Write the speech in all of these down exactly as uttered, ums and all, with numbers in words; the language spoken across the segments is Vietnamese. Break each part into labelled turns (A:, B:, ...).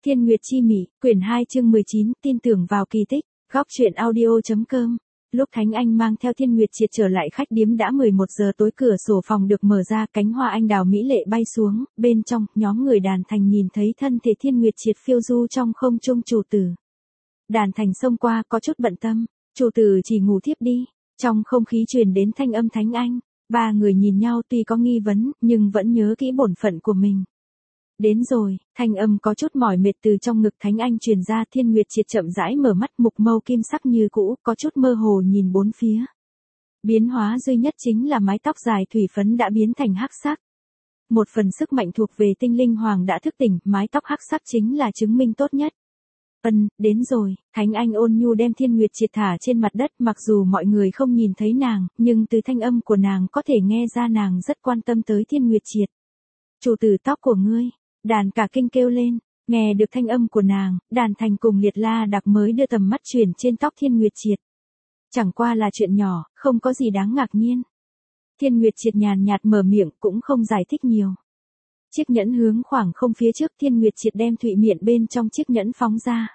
A: Thiên Nguyệt Chi Mỉ, quyển hai chương mười chín, tin tưởng vào kỳ tích, góc truyện audio.com. Lúc Thánh Anh mang theo Thiên Nguyệt Triệt trở lại khách điếm đã mười một giờ tối, cửa sổ phòng được mở ra, cánh hoa anh đào mỹ lệ bay xuống, bên trong, nhóm người Đàn Thành nhìn thấy thân thể Thiên Nguyệt Triệt phiêu du trong không trung. Chủ tử. Đàn Thành xông qua, có chút bận tâm, chủ tử chỉ ngủ thiếp đi. Trong không khí truyền đến thanh âm Thánh Anh, ba người nhìn nhau tuy có nghi vấn, nhưng vẫn nhớ kỹ bổn phận của mình. Đến rồi, thanh âm có chút mỏi mệt từ trong ngực Thánh Anh truyền ra. Thiên Nguyệt Triệt chậm rãi mở mắt, mục mâu kim sắc như cũ, có chút mơ hồ nhìn bốn phía. Biến hóa duy nhất chính là mái tóc dài thủy phấn đã biến thành hắc sắc. Một phần sức mạnh thuộc về tinh linh hoàng đã thức tỉnh, mái tóc hắc sắc chính là chứng minh tốt nhất. Ân, đến rồi, Thánh Anh ôn nhu đem Thiên Nguyệt Triệt thả trên mặt đất, mặc dù mọi người không nhìn thấy nàng, nhưng từ thanh âm của nàng có thể nghe ra nàng rất quan tâm tới Thiên Nguyệt Triệt. Chủ tử, tóc của ngươi. Đàn cả kinh kêu lên, nghe được thanh âm của nàng, Đàn Thành cùng Liệt La Đặc mới đưa tầm mắt chuyển trên tóc Thiên Nguyệt Triệt. Chẳng qua là chuyện nhỏ, không có gì đáng ngạc nhiên. Thiên Nguyệt Triệt nhàn nhạt mở miệng, cũng không giải thích nhiều. Chiếc nhẫn hướng khoảng không phía trước, Thiên Nguyệt Triệt đem thụy miện bên trong chiếc nhẫn phóng ra.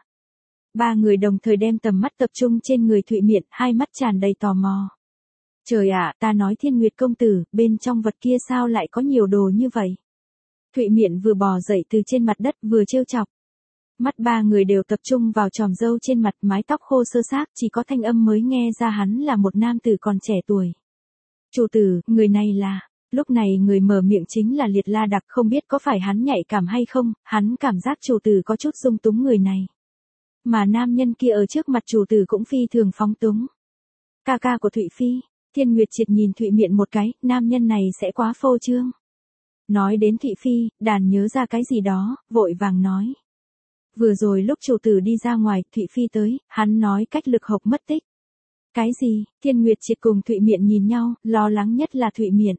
A: Ba người đồng thời đem tầm mắt tập trung trên người thụy miện, hai mắt tràn đầy tò mò. Trời ạ, ta nói Thiên Nguyệt công tử, bên trong vật kia sao lại có nhiều đồ như vậy? Thụy miện vừa bò dậy từ trên mặt đất vừa trêu chọc. Mắt ba người đều tập trung vào chòm râu trên mặt, mái tóc khô sơ xác, chỉ có thanh âm mới nghe ra hắn là một nam tử còn trẻ tuổi. Chủ tử, người này là... Lúc này người mở miệng chính là Liệt La Đặc, không biết có phải hắn nhạy cảm hay không, hắn cảm giác chủ tử có chút dung túng người này. Mà nam nhân kia ở trước mặt chủ tử cũng phi thường phóng túng. Ca ca của Thụy Phi, Thiên Nguyệt Triệt nhìn Thụy miện một cái, nam nhân này sẽ quá phô trương. Nói đến Thụy Phi, Đàn nhớ ra cái gì đó, vội vàng nói. Vừa rồi lúc chủ tử đi ra ngoài, Thụy Phi tới, hắn nói cách lực hộc mất tích. Cái gì? Thiên Nguyệt Triệt cùng Thụy miện nhìn nhau, lo lắng nhất là Thụy miện.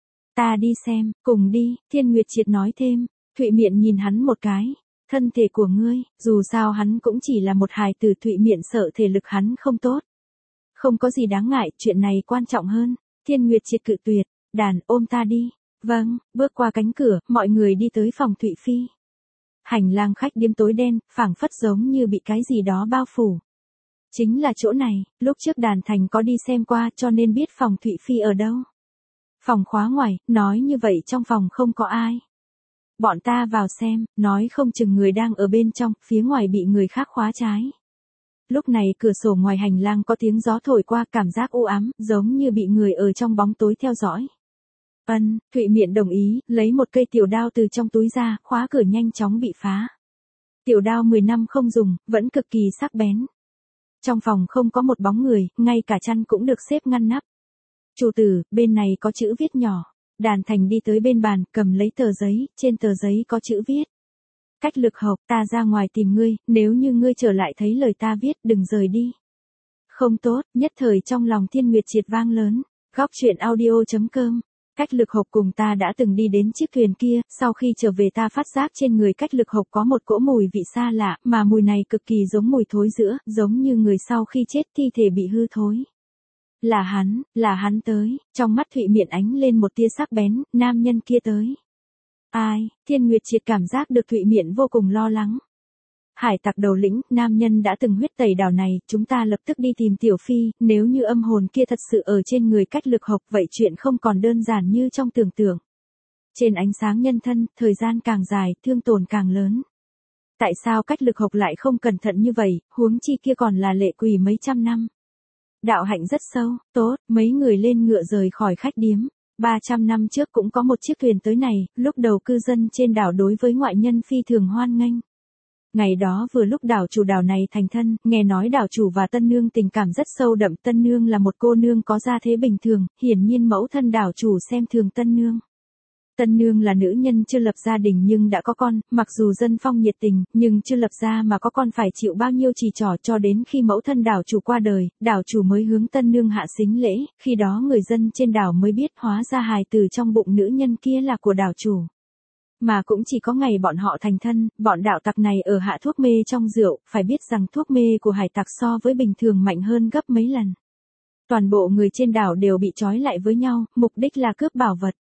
A: Ta đi xem, cùng đi, Thiên Nguyệt Triệt nói thêm. Thụy miện nhìn hắn một cái. Thân thể của ngươi, dù sao hắn cũng chỉ là một hài tử. Thụy miện sợ thể lực hắn không tốt. Không có gì đáng ngại, chuyện này quan trọng hơn. Thiên Nguyệt Triệt cự tuyệt. Đàn, ôm ta đi. Vâng, bước qua cánh cửa, mọi người đi tới phòng Thụy Phi. Hành lang khách điếm tối đen, phảng phất giống như bị cái gì đó bao phủ. Chính là chỗ này, lúc trước Đàn Thành có đi xem qua cho nên biết phòng Thụy Phi ở đâu. Phòng khóa ngoài, nói như vậy trong phòng không có ai. Bọn ta vào xem, nói không chừng người đang ở bên trong, phía ngoài bị người khác khóa trái. Lúc này cửa sổ ngoài hành lang có tiếng gió thổi qua, cảm giác u ám, giống như bị người ở trong bóng tối theo dõi. Ân, Thụy miện đồng ý, lấy một cây tiểu đao từ trong túi ra, khóa cửa nhanh chóng bị phá. Tiểu đao mười năm không dùng, vẫn cực kỳ sắc bén. Trong phòng không có một bóng người, ngay cả chăn cũng được xếp ngăn nắp. Chủ tử, bên này có chữ viết nhỏ. Đàn Thành đi tới bên bàn, cầm lấy tờ giấy, trên tờ giấy có chữ viết. Cách lực hộc, ta ra ngoài tìm ngươi, nếu như ngươi trở lại thấy lời ta viết, đừng rời đi. Không tốt, nhất thời trong lòng Thiên Nguyệt Triệt vang lớn. Góc truyện audio.com. Cách lực hộc cùng ta đã từng đi đến chiếc thuyền kia, sau khi trở về ta phát giác trên người cách lực hộc có một cỗ mùi vị xa lạ, mà mùi này cực kỳ giống mùi thối rữa, giống như người sau khi chết thi thể bị hư thối. Là hắn, là hắn tới, trong mắt Thụy miện ánh lên một tia sắc bén, nam nhân kia tới. Ai? Thiên Nguyệt Triệt cảm giác được Thụy miện vô cùng lo lắng. Hải tặc đầu lĩnh, nam nhân đã từng huyết tẩy đảo này, chúng ta lập tức đi tìm Tiểu Phi, nếu như âm hồn kia thật sự ở trên người cách lực hộc, vậy chuyện không còn đơn giản như trong tưởng tượng. Trên ánh sáng nhân thân, thời gian càng dài, thương tổn càng lớn. Tại sao cách lực hộc lại không cẩn thận như vậy, huống chi kia còn là lệ quỷ mấy trăm năm. Đạo hạnh rất sâu, tốt, mấy người lên ngựa rời khỏi khách điếm. ba trăm năm trước cũng có một chiếc thuyền tới này, lúc đầu cư dân trên đảo đối với ngoại nhân phi thường hoan nghênh. Ngày đó vừa lúc đảo chủ đảo này thành thân, nghe nói đảo chủ và tân nương tình cảm rất sâu đậm, tân nương là một cô nương có gia thế bình thường, hiển nhiên mẫu thân đảo chủ xem thường tân nương. Tân nương là nữ nhân chưa lập gia đình nhưng đã có con, mặc dù dân phong nhiệt tình, nhưng chưa lập gia mà có con phải chịu bao nhiêu chỉ trỏ cho đến khi mẫu thân đảo chủ qua đời, đảo chủ mới hướng tân nương hạ sính lễ, khi đó người dân trên đảo mới biết hóa ra hài tử trong bụng nữ nhân kia là của đảo chủ. Mà cũng chỉ có ngày bọn họ thành thân, bọn đạo tặc này ở hạ thuốc mê trong rượu, phải biết rằng thuốc mê của hải tặc so với bình thường mạnh hơn gấp mấy lần. Toàn bộ người trên đảo đều bị trói lại với nhau, mục đích là cướp bảo vật.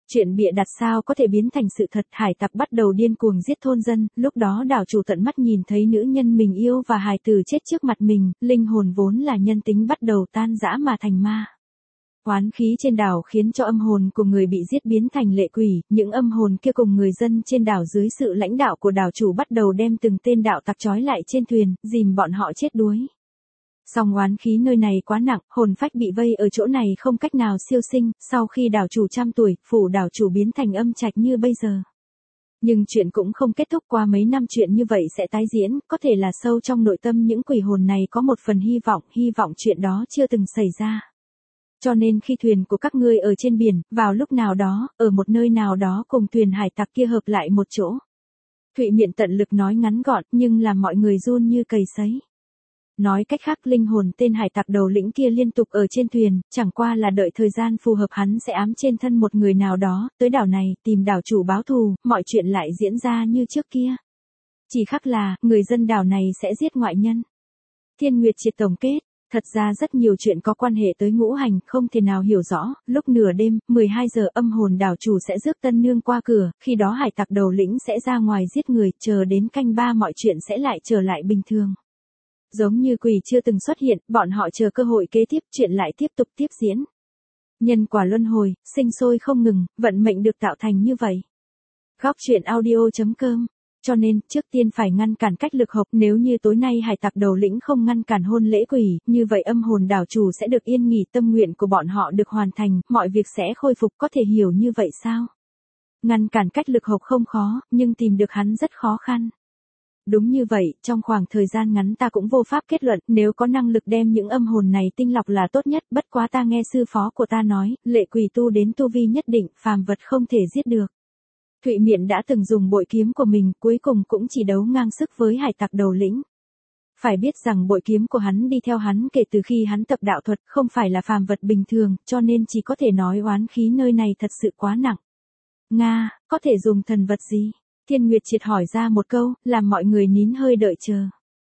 A: Chuyện bịa đặt sao có thể biến thành sự thật, hải tặc bắt đầu điên cuồng giết thôn dân, lúc đó đảo chủ tận mắt nhìn thấy nữ nhân mình yêu và hài tử chết trước mặt mình, linh hồn vốn là nhân tính bắt đầu tan rã mà thành ma. Oán khí trên đảo khiến cho âm hồn của người bị giết biến thành lệ quỷ, những âm hồn kia cùng người dân trên đảo dưới sự lãnh đạo của đảo chủ bắt đầu đem từng tên đạo tặc trói lại trên thuyền, dìm bọn họ chết đuối. Song oán khí nơi này quá nặng, hồn phách bị vây ở chỗ này không cách nào siêu sinh, sau khi đảo chủ trăm tuổi, phủ đảo chủ biến thành âm trạch như bây giờ. Nhưng chuyện cũng không kết thúc, qua mấy năm chuyện như vậy sẽ tái diễn, có thể là sâu trong nội tâm những quỷ hồn này có một phần hy vọng, hy vọng chuyện đó chưa từng xảy ra. Cho nên khi thuyền của các ngươi ở trên biển, vào lúc nào đó, ở một nơi nào đó cùng thuyền hải tặc kia hợp lại một chỗ. Thụy Miện tận lực nói ngắn gọn, nhưng làm mọi người run như cầy sấy. Nói cách khác, linh hồn tên hải tặc đầu lĩnh kia liên tục ở trên thuyền, chẳng qua là đợi thời gian phù hợp hắn sẽ ám trên thân một người nào đó, tới đảo này, tìm đảo chủ báo thù, mọi chuyện lại diễn ra như trước kia. Chỉ khác là, người dân đảo này sẽ giết ngoại nhân. Thiên Nguyệt Triệt tổng kết. Thật ra rất nhiều chuyện có quan hệ tới ngũ hành, không thể nào hiểu rõ, lúc nửa đêm, mười hai giờ âm hồn đảo chủ sẽ rước tân nương qua cửa, khi đó hải tặc đầu lĩnh sẽ ra ngoài giết người, chờ đến canh ba mọi chuyện sẽ lại trở lại bình thường. Giống như quỷ chưa từng xuất hiện, bọn họ chờ cơ hội kế tiếp, chuyện lại tiếp tục tiếp diễn. Nhân quả luân hồi, sinh sôi không ngừng, vận mệnh được tạo thành như vậy. Góc truyện audio chấm com. Cho nên, trước tiên phải ngăn cản cách lực hợp, nếu như tối nay hải tặc đầu lĩnh không ngăn cản hôn lễ quỷ, như vậy âm hồn đảo chủ sẽ được yên nghỉ, tâm nguyện của bọn họ được hoàn thành, mọi việc sẽ khôi phục, có thể hiểu như vậy sao? Ngăn cản cách lực hợp không khó, nhưng tìm được hắn rất khó khăn. Đúng như vậy, trong khoảng thời gian ngắn ta cũng vô pháp kết luận, nếu có năng lực đem những âm hồn này tinh lọc là tốt nhất, bất quá ta nghe sư phó của ta nói, lệ quỷ tu đến tu vi nhất định, phàm vật không thể giết được. Thụy Miện đã từng dùng bội kiếm của mình, cuối cùng cũng chỉ đấu ngang sức với hải tặc đầu lĩnh. Phải biết rằng bội kiếm của hắn đi theo hắn kể từ khi hắn tập đạo thuật, không phải là phàm vật bình thường, cho nên chỉ có thể nói oán khí nơi này thật sự quá nặng. Nga, có thể dùng thần vật gì? Thiên Nguyệt Triệt hỏi ra một câu, làm mọi người nín hơi đợi chờ.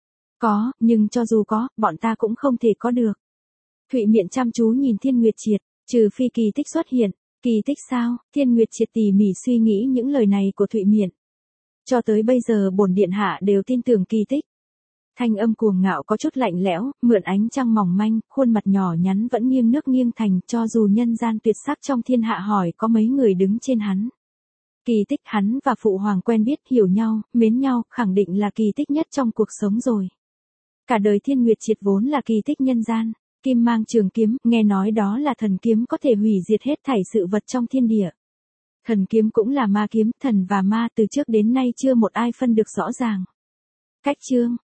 A: Có, nhưng cho dù có, bọn ta cũng không thể có được. Thụy Miện chăm chú nhìn Thiên Nguyệt Triệt, trừ phi kỳ tích xuất hiện. Kỳ tích sao? Thiên Nguyệt Triệt tỉ mỉ suy nghĩ những lời này của Thụy Miện. Cho tới bây giờ bổn điện hạ đều tin tưởng kỳ tích. Thanh âm cuồng ngạo có chút lạnh lẽo, mượn ánh trăng mỏng manh, khuôn mặt nhỏ nhắn vẫn nghiêng nước nghiêng thành, cho dù nhân gian tuyệt sắc trong thiên hạ hỏi có mấy người đứng trên hắn. Kỳ tích, hắn và phụ hoàng quen biết, hiểu nhau, mến nhau, khẳng định là kỳ tích nhất trong cuộc sống rồi. Cả đời Thiên Nguyệt Triệt vốn là kỳ tích nhân gian. Kim mang trường kiếm, nghe nói đó là thần kiếm có thể hủy diệt hết thảy sự vật trong thiên địa. Thần kiếm cũng là ma kiếm, thần và ma từ trước đến nay chưa một ai phân được rõ ràng. Cách chương